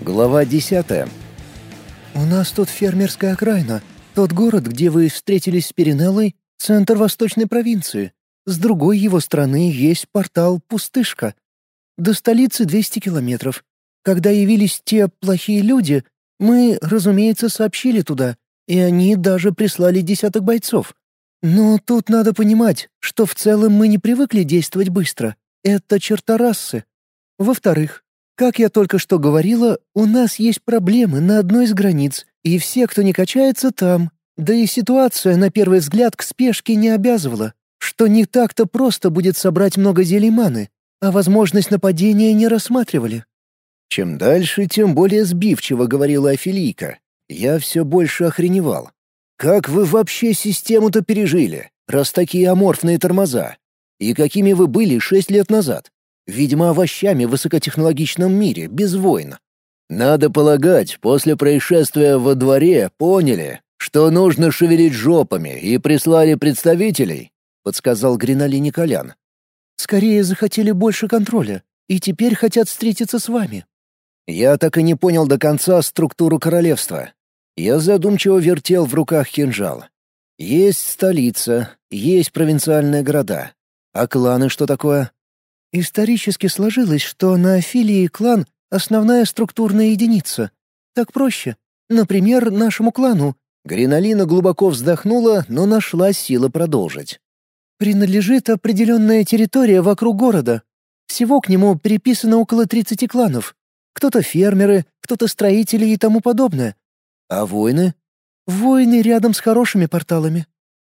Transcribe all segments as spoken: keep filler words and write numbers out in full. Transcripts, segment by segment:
Глава десятая. «У нас тут фермерская окраина. Тот город, где вы встретились с Перинеллой, — центр восточной провинции. С другой его стороны есть портал Пустышка. До столицы двести километров. Когда явились те плохие люди, мы, разумеется, сообщили туда, и они даже прислали десяток бойцов. Но тут надо понимать, что в целом мы не привыкли действовать быстро. Это черта расы. Во-вторых, как я только что говорила, у нас есть проблемы на одной из границ, и все, кто не качается, там. Да и ситуация, на первый взгляд, к спешке не обязывала, что не так-то просто будет собрать много зелий маны, а возможность нападения не рассматривали». Чем дальше, тем более сбивчиво говорила Афилийка. Я все больше охреневал. Как вы вообще систему-то пережили, раз такие аморфные тормоза? И какими вы были шесть лет назад? Видимо, овощами в высокотехнологичном мире, без войн. Надо полагать, после происшествия во дворе поняли, что нужно шевелить жопами, и прислали представителей, подсказал Гринали Николян. «Скорее захотели больше контроля, и теперь хотят встретиться с вами». Я так и не понял до конца структуру королевства. Я задумчиво вертел в руках кинжал. Есть столица, есть провинциальные города. А кланы что такое? Исторически сложилось, что на Афилии клан — основная структурная единица. Так проще. Например, нашему клану. Гриналина глубоко вздохнула, но нашла силы продолжить. Принадлежит определенная территория вокруг города. Всего к нему переписано около тридцати кланов. Кто-то фермеры, кто-то строители и тому подобное. А войны? Войны рядом с хорошими порталами.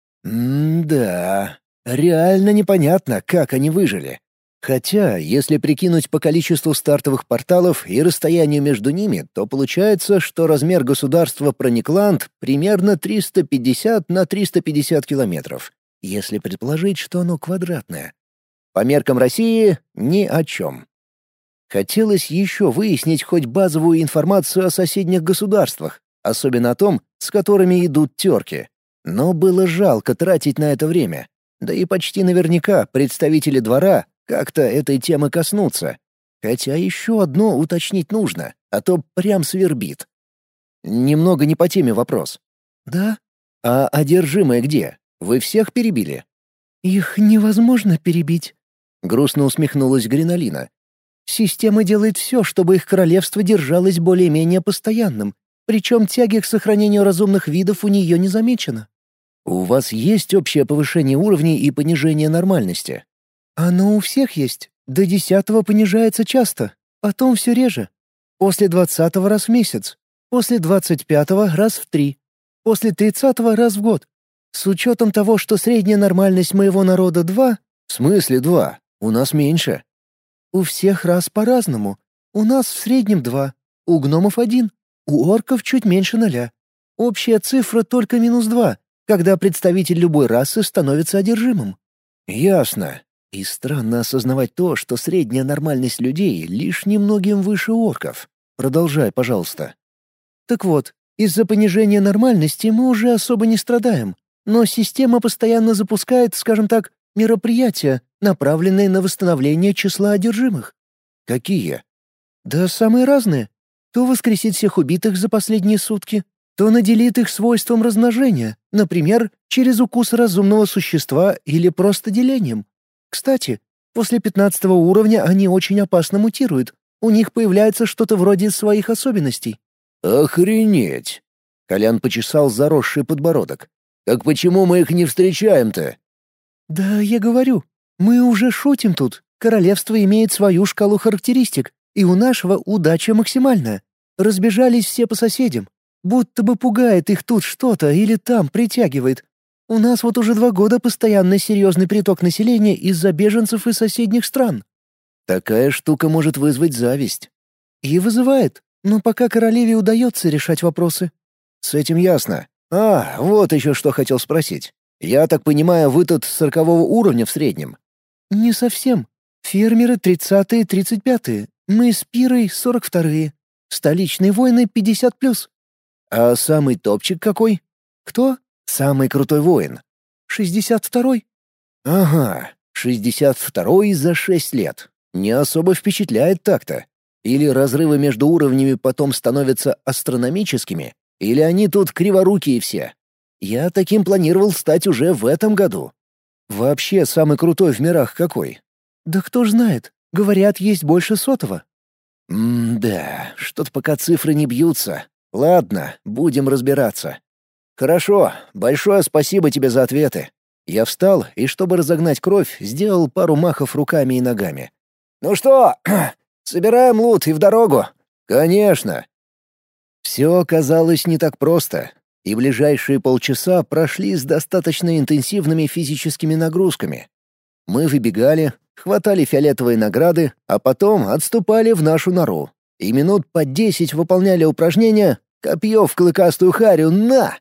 М-да, реально непонятно, как они выжили. Хотя, если прикинуть по количеству стартовых порталов и расстоянию между ними, то получается, что размер государства Проникланд примерно триста пятьдесят на триста пятьдесят километров, если предположить, что оно квадратное. По меркам России — ни о чем. Хотелось еще выяснить хоть базовую информацию о соседних государствах, особенно о том, с которыми идут терки. Но было жалко тратить на это время. Да и почти наверняка представители двора как-то этой темы коснутся. Хотя еще одно уточнить нужно, а то прям свербит. Немного не по теме вопрос. «Да? А одержимые где? Вы всех перебили?» Их невозможно перебить», — грустно усмехнулась Гриналина. «Система делает все, чтобы их королевство держалось более-менее постоянным, причем тяги к сохранению разумных видов у нее не замечено». «У вас есть общее повышение уровней и понижение нормальности?» «Оно у всех есть. До десятого понижается часто, потом все реже. После двадцатого раз в месяц, после двадцать пятого раз в три, после тридцатого раз в год. С учетом того, что средняя нормальность моего народа два...» «В смысле два? У нас меньше». «У всех раз по-разному. У нас в среднем два, у гномов один, у орков чуть меньше ноля. Общая цифра только минус два, когда представитель любой расы становится одержимым». «Ясно. И странно осознавать то, что средняя нормальность людей лишь немногим выше орков. Продолжай, пожалуйста». «Так вот, из-за понижения нормальности мы уже особо не страдаем, но система постоянно запускает, скажем так, мероприятия, направленные на восстановление числа одержимых». «Какие?» «Да самые разные. То воскресит всех убитых за последние сутки, то наделит их свойством размножения, например, через укус разумного существа или просто делением. Кстати, после пятнадцатого уровня они очень опасно мутируют, у них появляется что-то вроде своих особенностей». «Охренеть!» — Колян почесал заросший подбородок. «Так почему мы их не встречаем-то?» «Да я говорю, мы уже шутим тут. Королевство имеет свою шкалу характеристик, и у нашего удача максимальная. Разбежались все по соседям. Будто бы пугает их тут что-то или там притягивает. У нас вот уже два года постоянно серьезный приток населения из-за беженцев из соседних стран». «Такая штука может вызвать зависть». «И вызывает, но пока королеве удается решать вопросы». «С этим ясно. А, вот еще что хотел спросить. Я так понимаю, вы тут сорокового уровня в среднем?» «Не совсем. Фермеры тридцатые, тридцать пятые. Мы с Пирой сорок вторые. Столичные воины пятьдесят плюс». «А самый топчик какой?» «Кто?» «Самый крутой воин». «шестьдесят второй». «Ага, шестьдесят второй за шесть лет. Не особо впечатляет так-то. Или разрывы между уровнями потом становятся астрономическими, или они тут криворукие все. Я таким планировал стать уже в этом году. Вообще, самый крутой в мирах какой? Да кто ж знает. Говорят, есть больше сотого. М-да, что-то пока цифры не бьются. Ладно, будем разбираться. Хорошо, большое спасибо тебе за ответы. Я встал и, чтобы разогнать кровь, сделал пару махов руками и ногами. Ну что, собираем лут и в дорогу? Конечно. Все оказалось не так просто, и ближайшие полчаса прошли с достаточно интенсивными физическими нагрузками. Мы выбегали, хватали фиолетовые награды, а потом отступали в нашу нору. И минут по десять выполняли упражнения «Копье в клыкастую харю, на!».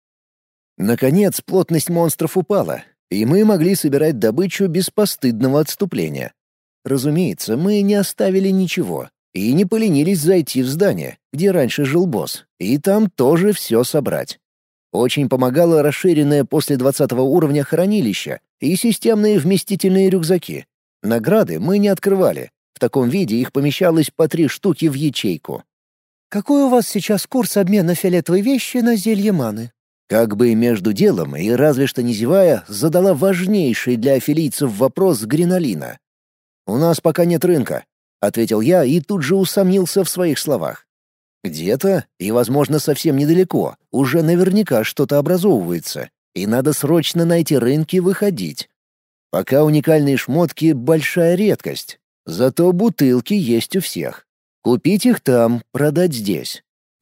Наконец плотность монстров упала, и мы могли собирать добычу без постыдного отступления. Разумеется, мы не оставили ничего и не поленились зайти в здание, где раньше жил босс, и там тоже все собрать. Очень помогало расширенное после двадцатого уровня хранилище и системные вместительные рюкзаки. Награды мы не открывали. В таком виде их помещалось по три штуки в ячейку. «Какой у вас сейчас курс обмена фиолетовой вещи на зелье маны?» Как бы между делом и разве что не зевая, задала важнейший для афилийцев вопрос Гриналина. «У нас пока нет рынка», — ответил я и тут же усомнился в своих словах. «Где-то, и, возможно, совсем недалеко, уже наверняка что-то образовывается, и надо срочно найти рынки и выходить. Пока уникальные шмотки — большая редкость, зато бутылки есть у всех. Купить их там, продать здесь.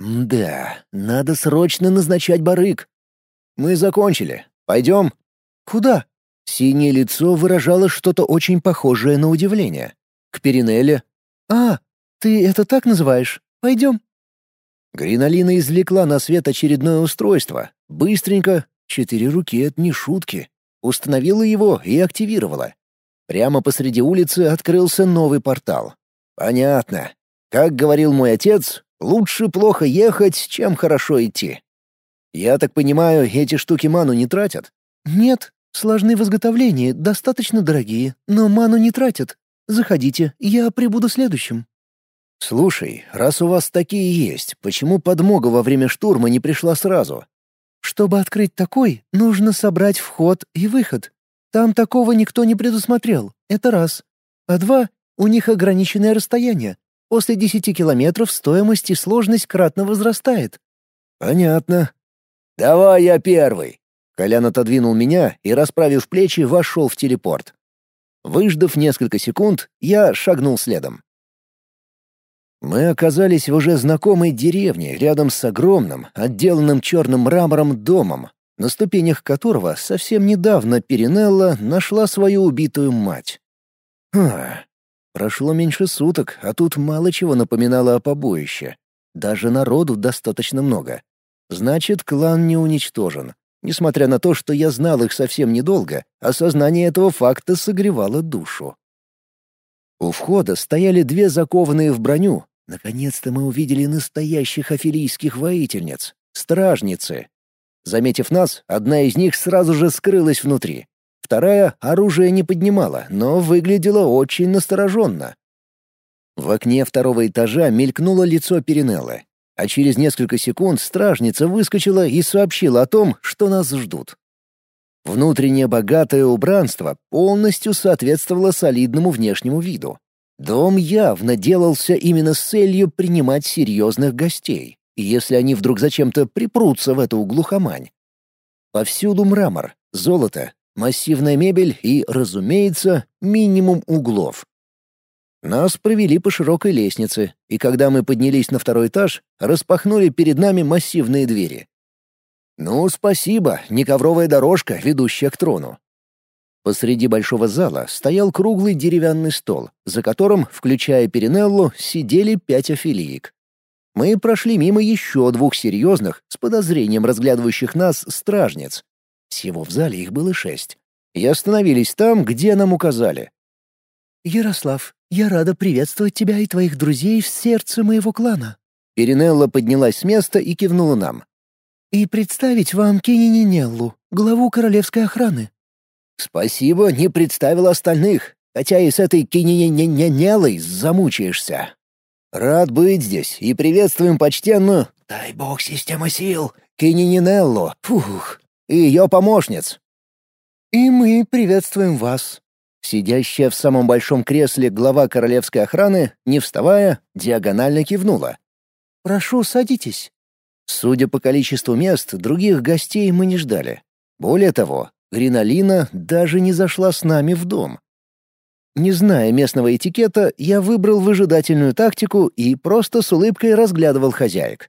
Да, надо срочно назначать барыг. Мы закончили. Пойдем?» «Куда?» Синее лицо выражало что-то очень похожее на удивление. «К Перинелле». «А, ты это так называешь? Пойдем». Гриналина извлекла на свет очередное устройство. Быстренько, четыре руки — это не шутки. Установила его и активировала. Прямо посреди улицы открылся новый портал. Понятно. Как говорил мой отец, лучше плохо ехать, чем хорошо идти. Я так понимаю, эти штуки ману не тратят? «Нет, сложны в изготовлении, достаточно дорогие, но ману не тратят. Заходите, я прибуду следующим». «Слушай, раз у вас такие есть, почему подмога во время штурма не пришла сразу?» «Чтобы открыть такой, нужно собрать вход и выход. Там такого никто не предусмотрел, это раз. А два, у них ограниченное расстояние. После десяти километров стоимость и сложность кратно возрастает». «Понятно. Давай я первый». Колян отодвинул меня и, расправив плечи, вошел в телепорт. Выждав несколько секунд, я шагнул следом. Мы оказались в уже знакомой деревне рядом с огромным, отделанным черным мрамором домом, на ступенях которого совсем недавно Перинелла нашла свою убитую мать. Ха. Прошло меньше суток, а тут мало чего напоминало о побоище. Даже народу достаточно много. Значит, клан не уничтожен. Несмотря на то, что я знал их совсем недолго, осознание этого факта согревало душу. У входа стояли две закованные в броню. Наконец-то мы увидели настоящих афилийских воительниц — стражницы. Заметив нас, одна из них сразу же скрылась внутри. Вторая оружие не поднимала, но выглядела очень настороженно. В окне второго этажа мелькнуло лицо Перинеллы, а через несколько секунд стражница выскочила и сообщила о том, что нас ждут. Внутреннее богатое убранство полностью соответствовало солидному внешнему виду. Дом явно делался именно с целью принимать серьезных гостей, если они вдруг зачем-то припрутся в эту глухомань. Повсюду мрамор, золото, массивная мебель и, разумеется, минимум углов. Нас провели по широкой лестнице, и когда мы поднялись на второй этаж, распахнули перед нами массивные двери. Ну, спасибо, не ковровая дорожка, ведущая к трону. Посреди большого зала стоял круглый деревянный стол, за которым, включая Перинеллу, сидели пять афилиек. Мы прошли мимо еще двух серьезных, с подозрением разглядывающих нас, стражниц. Всего в зале их было шесть. И остановились там, где нам указали. «Ярослав, я рада приветствовать тебя и твоих друзей в сердце моего клана». Перинелла поднялась с места и кивнула нам. «И представить вам Кинининеллу, главу королевской охраны». «Спасибо, не представил остальных, хотя и с этой Кинининеллой замучаешься». Рад быть здесь и приветствуем почтенную, дай бог система сил, Кинининеллу, фух, и ее помощниц». «И мы приветствуем вас». Сидящая в самом большом кресле глава королевской охраны, не вставая, диагонально кивнула. «Прошу, садитесь». Судя по количеству мест, других гостей мы не ждали. Более того, Гриналина даже не зашла с нами в дом. Не зная местного этикета, я выбрал выжидательную тактику и просто с улыбкой разглядывал хозяек.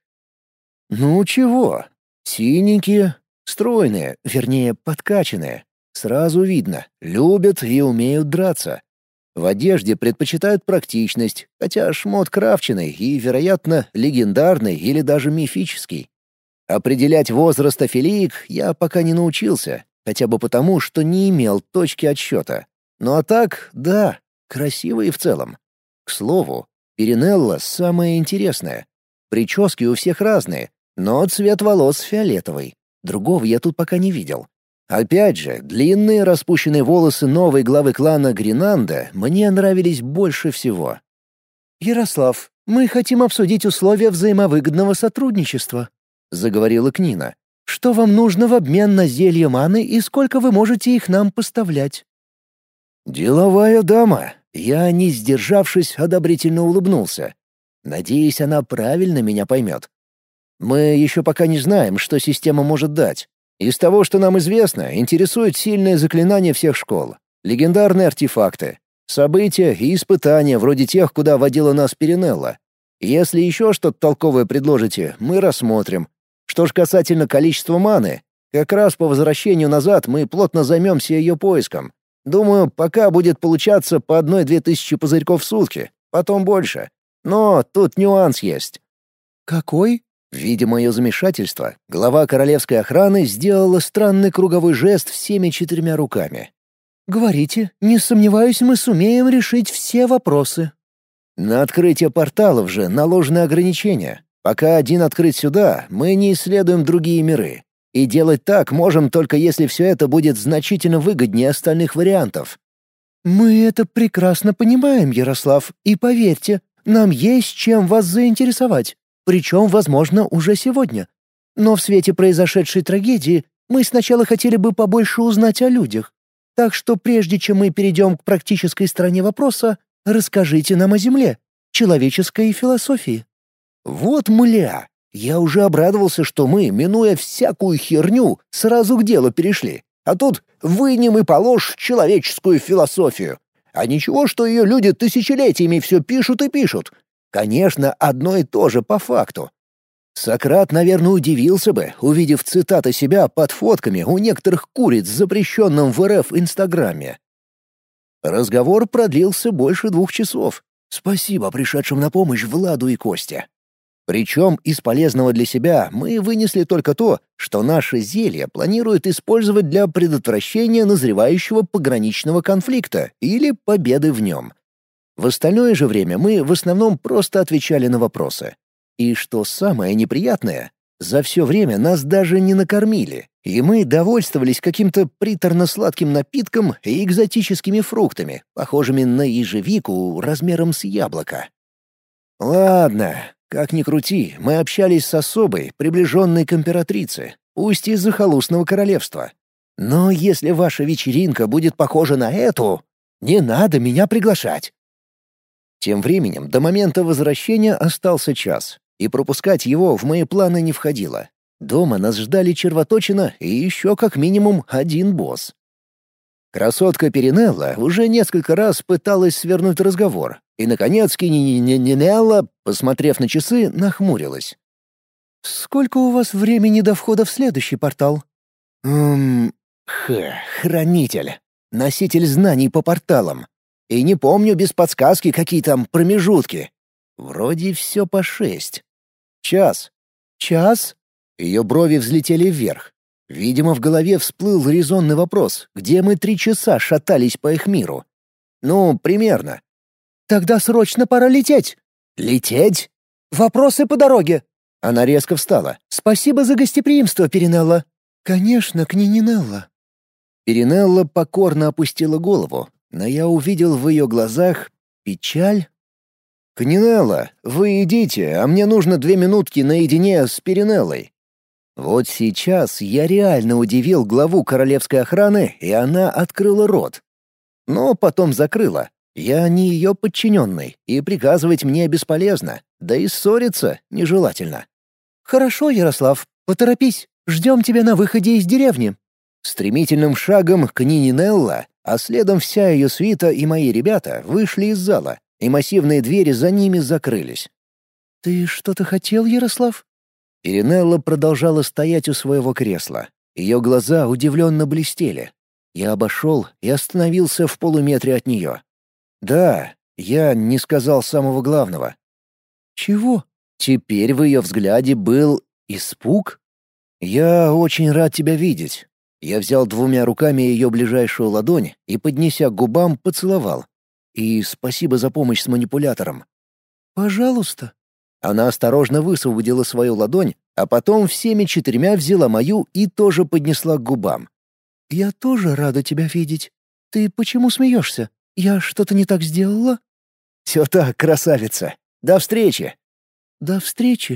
Ну чего? Синенькие, стройные, вернее, подкачанные. Сразу видно, любят и умеют драться. В одежде предпочитают практичность, хотя шмот крафченный и, вероятно, легендарный или даже мифический. Определять возраст афилиек я пока не научился, хотя бы потому, что не имел точки отсчета. Ну а так, да, красивые в целом. К слову, Перинелла самое интересное. Прически у всех разные, но цвет волос фиолетовый. Другого я тут пока не видел. Опять же, длинные распущенные волосы новой главы клана Гринанда мне нравились больше всего. «Ярослав, мы хотим обсудить условия взаимовыгодного сотрудничества», — заговорила Книна. «Что вам нужно в обмен на зелье маны и сколько вы можете их нам поставлять?» «Деловая дама!» Я, не сдержавшись, одобрительно улыбнулся. Надеюсь, она правильно меня поймет. Мы еще пока не знаем, что система может дать. Из того, что нам известно, интересует сильное заклинание всех школ, легендарные артефакты, события и испытания вроде тех, куда водила нас Перинелла. Если еще что-то толковое предложите, мы рассмотрим. Что ж касательно количества маны, как раз по возвращению назад мы плотно займемся ее поиском. Думаю, пока будет получаться по одной-две тысячи пузырьков в сутки, потом больше. Но тут нюанс есть. «Какой?» Видя мое замешательство, глава королевской охраны сделала странный круговой жест всеми четырьмя руками. «Говорите, не сомневаюсь, мы сумеем решить все вопросы». На открытие порталов же наложены ограничения. Пока один открыт сюда, мы не исследуем другие миры. И делать так можем только если все это будет значительно выгоднее остальных вариантов. «Мы это прекрасно понимаем, Ярослав, и поверьте, нам есть чем вас заинтересовать, причем, возможно, уже сегодня. Но в свете произошедшей трагедии мы сначала хотели бы побольше узнать о людях. Так что прежде чем мы перейдем к практической стороне вопроса, расскажите нам о Земле, человеческой философии». Вот мля! Я уже обрадовался, что мы, минуя всякую херню, сразу к делу перешли. А тут вынем и положь человеческую философию. А ничего, что ее люди тысячелетиями все пишут и пишут. Конечно, одно и то же по факту. Сократ, наверное, удивился бы, увидев цитаты себя под фотками у некоторых куриц в запрещенном в эр эф Инстаграме. Разговор продлился больше двух часов. Спасибо пришедшим на помощь Владу и Косте. Причем из полезного для себя мы вынесли только то, что наше зелье планирует использовать для предотвращения назревающего пограничного конфликта или победы в нем. В остальное же время мы в основном просто отвечали на вопросы. И что самое неприятное, за все время нас даже не накормили, и мы довольствовались каким-то приторно-сладким напитком и экзотическими фруктами, похожими на ежевику размером с яблоко. Ладно. Как ни крути, мы общались с особой, приближенной к императрице, пусть из захолустного королевства. Но если ваша вечеринка будет похожа на эту, не надо меня приглашать. Тем временем до момента возвращения остался час, и пропускать его в мои планы не входило. Дома нас ждали червоточина и еще как минимум один босс. Красотка Перинелла уже несколько раз пыталась свернуть разговор, и, наконец, Кинининелла, посмотрев на часы, нахмурилась. «Сколько у вас времени до входа в следующий портал?» «Эм... Х... Хранитель. Носитель знаний по порталам. И не помню без подсказки, какие там промежутки. Вроде все по шесть. Час. Час?» Ее брови взлетели вверх. Видимо, в голове всплыл резонный вопрос, где мы три часа шатались по их миру. Ну, примерно. «Тогда срочно пора лететь!» «Лететь?» «Вопросы по дороге!» Она резко встала. «Спасибо за гостеприимство, Перинелла!» «Конечно, Кнининелла!» Перинелла покорно опустила голову, но я увидел в ее глазах печаль. «Канинелла, вы идите, а мне нужно две минутки наедине с Перинеллой». Вот сейчас я реально удивил главу королевской охраны, и она открыла рот. Но потом закрыла. Я не ее подчиненный, и приказывать мне бесполезно, да и ссориться нежелательно. «Хорошо, Ярослав, поторопись, ждем тебя на выходе из деревни». Стремительным шагом Канинелла, а следом вся ее свита и мои ребята вышли из зала, и массивные двери за ними закрылись. «Ты что-то хотел, Ярослав?» Перинелла продолжала стоять у своего кресла. Ее глаза удивленно блестели. Я обошел и остановился в полуметре от нее. Да, я не сказал самого главного. «Чего?» Теперь в ее взгляде был испуг. «Я очень рад тебя видеть». Я взял двумя руками ее ближайшую ладонь и, поднеся к губам, поцеловал. «И спасибо за помощь с манипулятором». «Пожалуйста». Она осторожно высвободила свою ладонь, а потом всеми четырьмя взяла мою и тоже поднесла к губам. «Я тоже рада тебя видеть. Ты почему смеешься? Я что-то не так сделала?» «Все так, красавица. До встречи!» «До встречи!»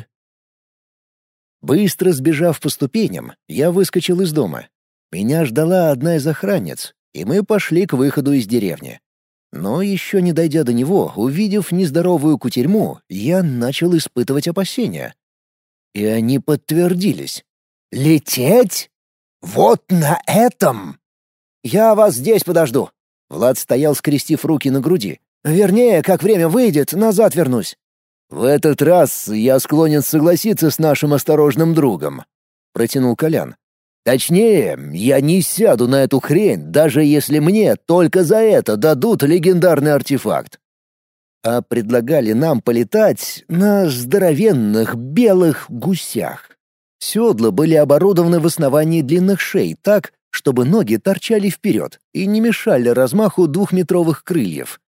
Быстро сбежав по ступеням, я выскочил из дома. Меня ждала одна из охранниц, и мы пошли к выходу из деревни. Но еще не дойдя до него, увидев нездоровую кутерьму, я начал испытывать опасения. И они подтвердились. «Лететь? Вот на этом!» «Я вас здесь подожду!» Влад стоял, скрестив руки на груди. «Вернее, как время выйдет, назад вернусь». «В этот раз я склонен согласиться с нашим осторожным другом», — протянул Колян. «Точнее, я не сяду на эту хрень, даже если мне только за это дадут легендарный артефакт». А предлагали нам полетать на здоровенных белых гусях. Седла были оборудованы в основании длинных шей так, чтобы ноги торчали вперед и не мешали размаху двухметровых крыльев.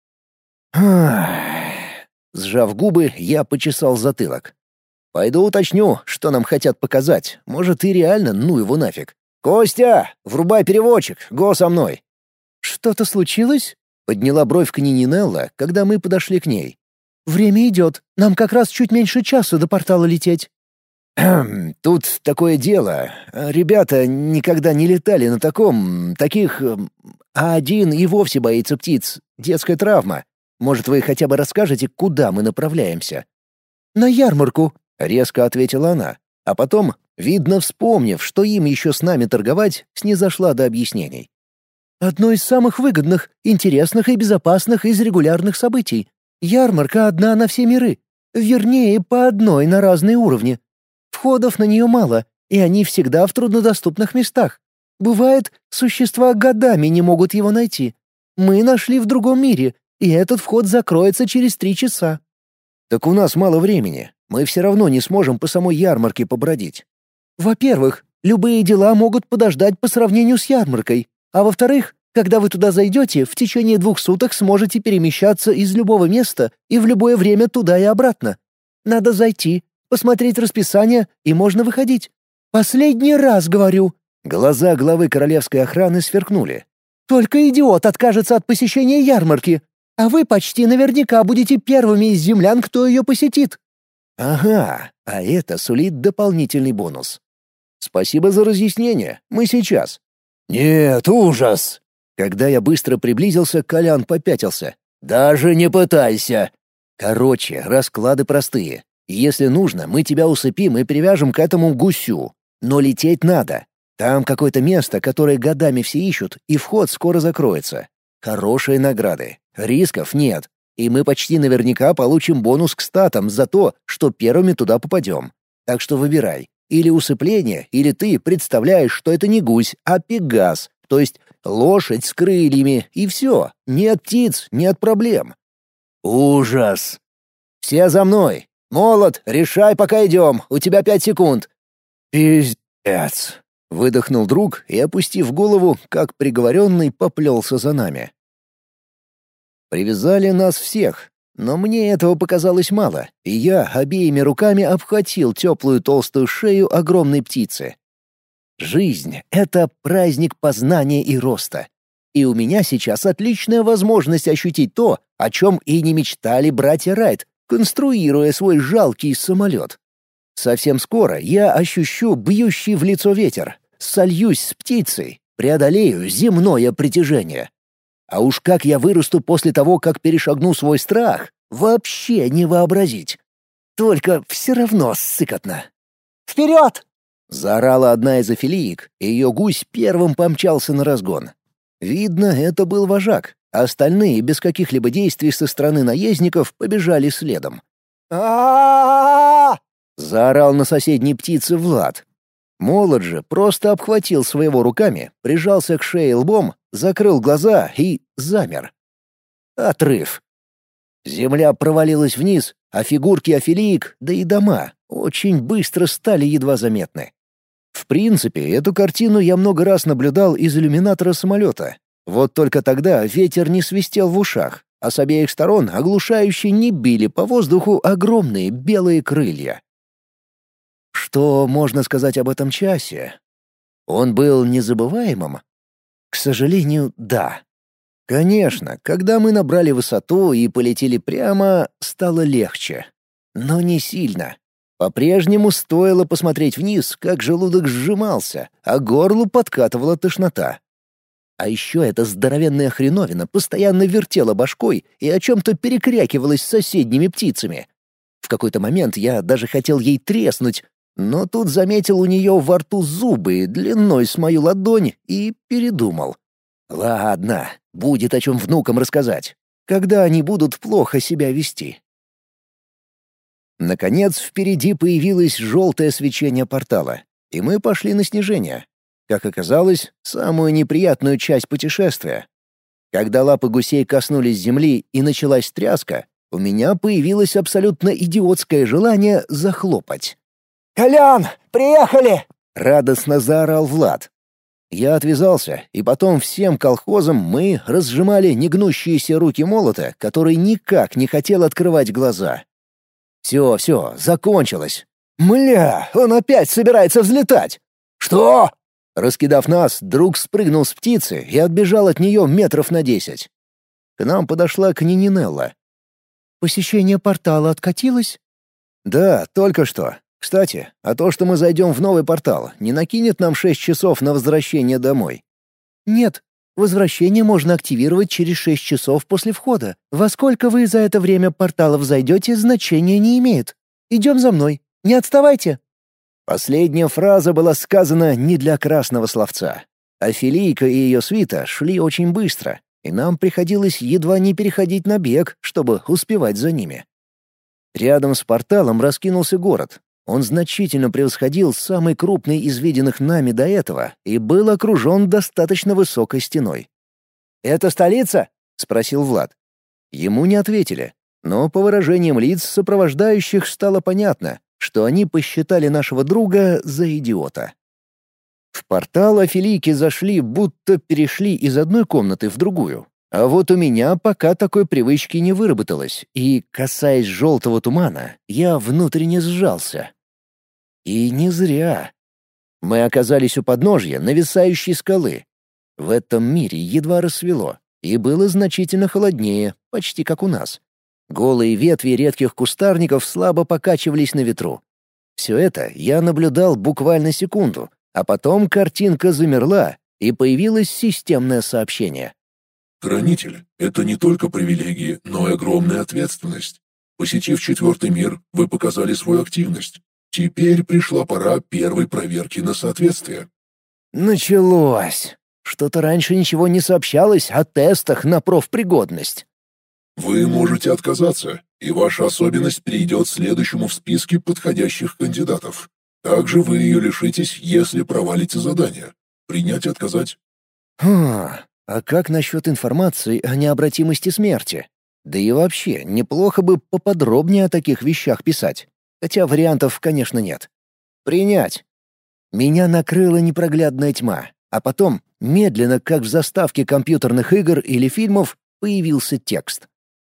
Сжав губы, я почесал затылок. «Пойду уточню, что нам хотят показать. Может, и реально ну его нафиг. Костя, врубай переводчик, го со мной». «Что-то случилось?» — подняла бровь Канинелла, когда мы подошли к ней. «Время идет. Нам как раз чуть меньше часа до портала лететь». «Тут такое дело. Ребята никогда не летали на таком... таких... А один и вовсе боится птиц. Детская травма. Может, вы хотя бы расскажете, куда мы направляемся?» «На ярмарку», — резко ответила она. А потом, видно, вспомнив, что им еще с нами торговать, снизошла до объяснений. «Одно из самых выгодных, интересных и безопасных из регулярных событий. Ярмарка одна на все миры. Вернее, по одной на разные уровни. Входов на нее мало, и они всегда в труднодоступных местах. Бывает, существа годами не могут его найти. Мы нашли в другом мире, и этот вход закроется через три часа». «Так у нас мало времени. Мы все равно не сможем по самой ярмарке побродить». «Во-первых, любые дела могут подождать по сравнению с ярмаркой. А во-вторых, когда вы туда зайдете, в течение двух суток сможете перемещаться из любого места и в любое время туда и обратно. Надо зайти, посмотреть расписание, и можно выходить. Последний раз говорю». Глаза главы королевской охраны сверкнули. «Только идиот откажется от посещения ярмарки. А вы почти наверняка будете первыми из землян, кто ее посетит». «Ага, а это сулит дополнительный бонус. Спасибо за разъяснение. Мы сейчас». «Нет, ужас!» Когда я быстро приблизился, Колян попятился. «Даже не пытайся!» «Короче, расклады простые. Если нужно, мы тебя усыпим и привяжем к этому гусю. Но лететь надо. Там какое-то место, которое годами все ищут, и вход скоро закроется. Хорошие награды. Рисков нет. И мы почти наверняка получим бонус к статам за то, что первыми туда попадем. Так что выбирай. Или усыпление, или ты представляешь, что это не гусь, а пегас, то есть лошадь с крыльями, и все. Нет птиц, нет проблем». «Ужас!» «Все за мной! Молот, решай, пока идем, у тебя пять секунд!» «Пиздец!» — выдохнул друг и, опустив голову, как приговоренный, поплелся за нами. Привязали нас всех, но мне этого показалось мало, и я обеими руками обхватил теплую толстую шею огромной птицы. Жизнь — это праздник познания и роста. И у меня сейчас отличная возможность ощутить то, о чем и не мечтали братья Райт, конструируя свой жалкий самолет. Совсем скоро я ощущу бьющий в лицо ветер, сольюсь с птицей, преодолею земное притяжение. А уж как я вырасту после того, как перешагну свой страх, вообще не вообразить. Только все равно сыкотно. «Вперед!» — заорала одна из афилиек, и ее гусь первым помчался на разгон. Видно, это был вожак, а остальные без каких-либо действий со стороны наездников побежали следом. а заорал на соседней птице Влад. Молод же просто обхватил своего руками, прижался к шее лбом, закрыл глаза и замер. Отрыв. Земля провалилась вниз, а фигурки афилиек, да и дома, очень быстро стали едва заметны. В принципе, эту картину я много раз наблюдал из иллюминатора самолета. Вот только тогда ветер не свистел в ушах, а с обеих сторон оглушающе не били по воздуху огромные белые крылья. Что можно сказать об этом часе? Он был незабываемым? К сожалению, да. Конечно, когда мы набрали высоту и полетели прямо, стало легче. Но не сильно. По-прежнему стоило посмотреть вниз, как желудок сжимался, а горлу подкатывала тошнота. А еще эта здоровенная хреновина постоянно вертела башкой и о чем-то перекрякивалась с соседними птицами. В какой-то момент я даже хотел ей треснуть, но тут заметил у нее во рту зубы длиной с мою ладонь и передумал. Ладно, будет о чем внукам рассказать, когда они будут плохо себя вести. Наконец, впереди появилось желтое свечение портала, и мы пошли на снижение. Как оказалось, самую неприятную часть путешествия. Когда лапы гусей коснулись земли и началась тряска, у меня появилось абсолютно идиотское желание захлопать. «Колян, приехали!» — радостно заорал Влад. Я отвязался, и потом всем колхозом мы разжимали негнущиеся руки молота, который никак не хотел открывать глаза. Все, все, закончилось. Мля, он опять собирается взлетать. Что? Раскидав нас, друг спрыгнул с птицы и отбежал от нее метров на десять. К нам подошла Кнининелла. «Посещение портала откатилось?» «Да, только что. Кстати, а то, что мы зайдем в новый портал, не накинет нам шесть часов на возвращение домой?» «Нет. Возвращение можно активировать через шесть часов после входа. Во сколько вы за это время порталов зайдете, значения не имеет. Идем за мной. Не отставайте». Последняя фраза была сказана не для красного словца. Афилийка и ее свита шли очень быстро, и нам приходилось едва не переходить на бег, чтобы успевать за ними. Рядом с порталом раскинулся город. Он значительно превосходил самый крупный из виденных нами до этого и был окружен достаточно высокой стеной. «Это столица?» — спросил Влад. Ему не ответили, но по выражениям лиц сопровождающих стало понятно, что они посчитали нашего друга за идиота. В портал афилийки зашли, будто перешли из одной комнаты в другую. А вот у меня пока такой привычки не выработалось, и, касаясь желтого тумана, я внутренне сжался. И не зря. Мы оказались у подножья нависающей скалы. В этом мире едва рассвело, и было значительно холоднее, почти как у нас. Голые ветви редких кустарников слабо покачивались на ветру. Все это я наблюдал буквально секунду, а потом картинка замерла, и появилось системное сообщение. «Хранитель — это не только привилегии, но и огромная ответственность. Посетив четвертый мир, вы показали свою активность. Теперь пришла пора первой проверки на соответствие». Началось. Что-то раньше ничего не сообщалось о тестах на профпригодность. Вы можете отказаться, и ваша особенность перейдет следующему в списке подходящих кандидатов. Также вы ее лишитесь, если провалите задание. Принять и отказать. Хм, а как насчет информации о необратимости смерти? Да и вообще, неплохо бы поподробнее о таких вещах писать. Хотя вариантов, конечно, нет. Принять. Меня накрыла непроглядная тьма, а потом, медленно, как в заставке компьютерных игр или фильмов, появился текст.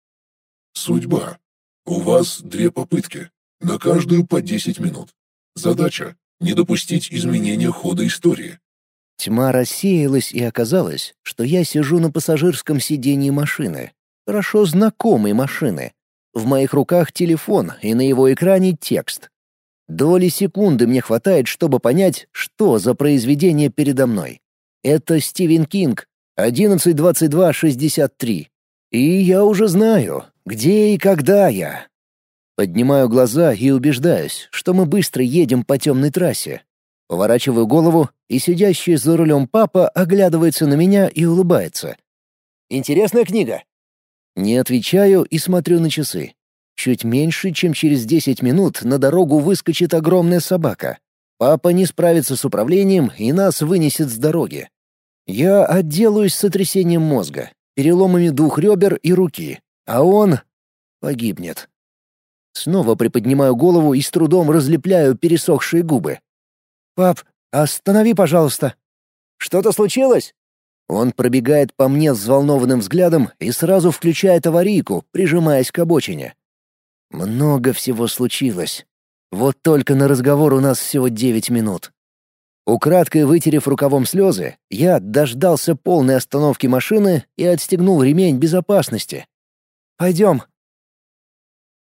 Судьба. У вас две попытки, на каждую по десять минут. Задача — не допустить изменения хода истории. Тьма рассеялась, и оказалось, что я сижу на пассажирском сидении машины. Хорошо знакомой машины. В моих руках телефон, и на его экране текст. Доли секунды мне хватает, чтобы понять, что за произведение передо мной. Это Стивен Кинг, одиннадцать двадцать два шестьдесят три. И я уже знаю, где и когда я. Поднимаю глаза и убеждаюсь, что мы быстро едем по темной трассе. Поворачиваю голову, и сидящий за рулем папа оглядывается на меня и улыбается. «Интересная книга?» Не отвечаю и смотрю на часы. Чуть меньше, чем через десять минут на дорогу выскочит огромная собака. Папа не справится с управлением и нас вынесет с дороги. Я отделаюсь сотрясением мозга, переломами двух ребер и руки, а он погибнет. Снова приподнимаю голову и с трудом разлепляю пересохшие губы. «Пап, останови, пожалуйста». «Что-то случилось?» Он пробегает по мне взволнованным взглядом и сразу включает аварийку, прижимаясь к обочине. Много всего случилось. Вот только на разговор у нас всего девять минут. Украдкой вытерев рукавом слезы, я дождался полной остановки машины и отстегнул ремень безопасности. «Пойдем,